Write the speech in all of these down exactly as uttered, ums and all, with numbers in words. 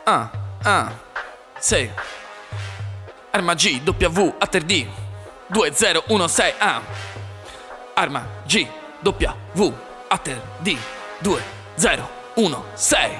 ah, ah, sei Arma G, W, A T R D due zero uno sei, ah Arma G, W, A T R D due zero uno sei.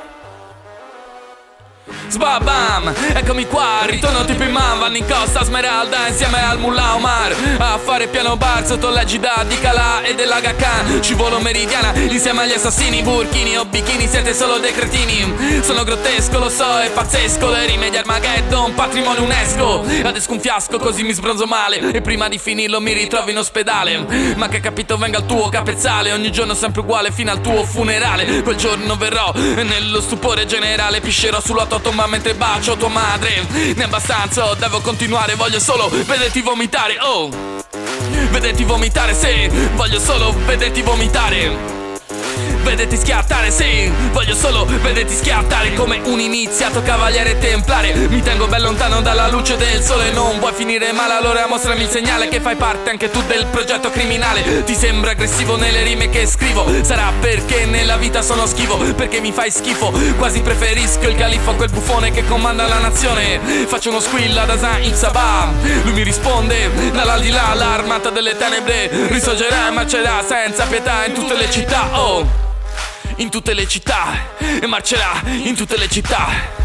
Sbabam, eccomi qua, ritorno tipo imam. Vanno in Costa Smeralda insieme al Mullah Omar a fare piano bar sotto l'egida di Calà e dell'Aga Khan. Ci volo meridiana insieme agli assassini, burkini o bikini, siete solo dei cretini. Sono grottesco, lo so, è pazzesco. Le rime di Armageddon, patrimonio UNESCO. Adesso un fiasco così mi sbronzo male e prima di finirlo mi ritrovo in ospedale. Ma che capito venga il tuo capezzale, ogni giorno sempre uguale fino al tuo funerale. Quel giorno verrò e nello stupore generale piscerò sulla tua tomba mentre bacio tua madre. Ne è abbastanza, devo continuare, voglio solo vederti vomitare. Oh, vederti vomitare, sì, voglio solo vederti vomitare. Vederti schiattare, sì, voglio solo vederti schiattare come un iniziato cavaliere templare. Mi tengo ben lontano dalla luce del sole. Non vuoi finire male, allora mostrami il segnale che fai parte anche tu del progetto criminale. Ti sembra aggressivo nelle rime che scrivo? Sarà perché nella vita sono schivo, perché mi fai schifo. Quasi preferisco il califfo a quel buffone che comanda la nazione. Faccio uno squill ad Hassan il Sabah, lui mi risponde dall'aldilà. L'armata delle tenebre risorgerà e marcerà senza pietà in tutte le città. Oh, in tutte le città, e marcerà in tutte le città.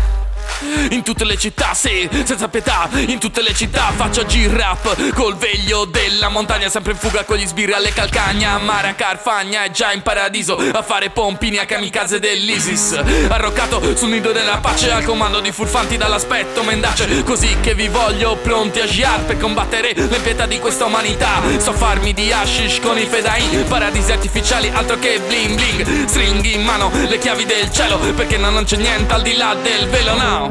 In tutte le città, sì, senza pietà. In tutte le città faccio G-rap col veglio della montagna, sempre in fuga con gli sbirri alle calcagna. Mare a Carfagna è già in paradiso a fare pompini a kamikaze dell'ISIS. Arroccato sul nido della pace al comando di furfanti dall'aspetto mendace. Così che vi voglio pronti a jihad per combattere l'impietà di questa umanità. So farmi di hashish con i fedai, paradisi artificiali altro che bling bling. Stringhi in mano le chiavi del cielo, perché no, non c'è niente al di là del velo, no.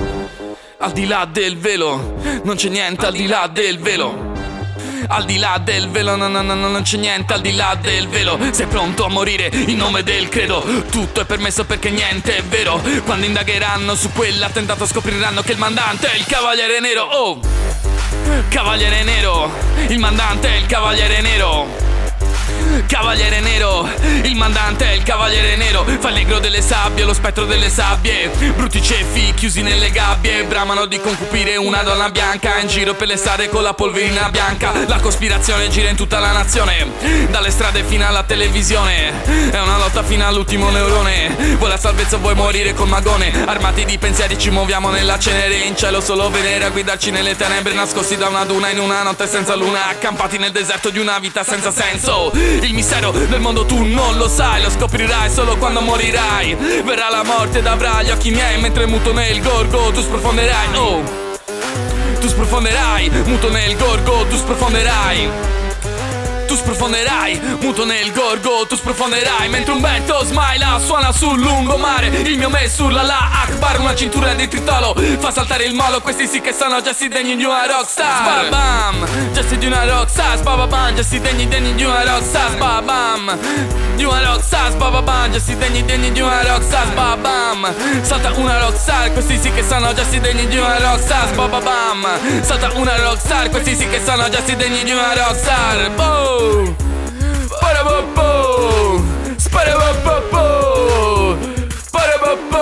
Al di là del velo, non c'è niente al di là del velo. Al di là del velo, no, no, no, non c'è niente al di là del velo. Sei pronto a morire in nome del credo. Tutto è permesso perché niente è vero. Quando indagheranno su quell'attentato scopriranno che il mandante è il Cavaliere Nero. Oh, Cavaliere Nero, il mandante è il Cavaliere Nero. Cavaliere Nero, il mandante è il Cavaliere Nero. Fa il negro delle sabbie, lo spettro delle sabbie. Brutti ceffi chiusi nelle gabbie bramano di concupire una donna bianca in giro per le strade con la polverina bianca. La cospirazione gira in tutta la nazione, dalle strade fino alla televisione. È una lotta fino all'ultimo neurone. Vuoi la salvezza, vuoi morire col magone. Armati di pensieri ci muoviamo nella cenere. In cielo solo Venere a guidarci nelle tenebre, nascosti da una duna in una notte senza luna, accampati nel deserto di una vita senza senso. Il mistero del mondo tu non lo sai, lo scoprirai solo quando morirai. Verrà la morte ed avrà gli occhi miei mentre muto nel gorgo tu sprofonderai. Oh, tu sprofonderai, muto nel gorgo tu sprofonderai. Tu sprofonderai, muto nel gorgo, tu sprofonderai. Mentre un vento smaila suona sul lungomare. Il mio me sulla la Akbar, una cintura di tritolo fa saltare il molo. Questi sì che sono gesti degni di una rockstar. Sbabam, gesti di una rockstar. Sbabam, gesti degni degni di una rockstar. Sbabam, di una rockstar. Sbabam, gesti degni degni di una rockstar. Sbabam, salta una rockstar. Questi sì che sono gesti degni di una rockstar. Sbabam, salta una rockstar. Questi sì che sono gesti degni di una rockstar. Boom. Sparabobo, sparabobo, sparabobo.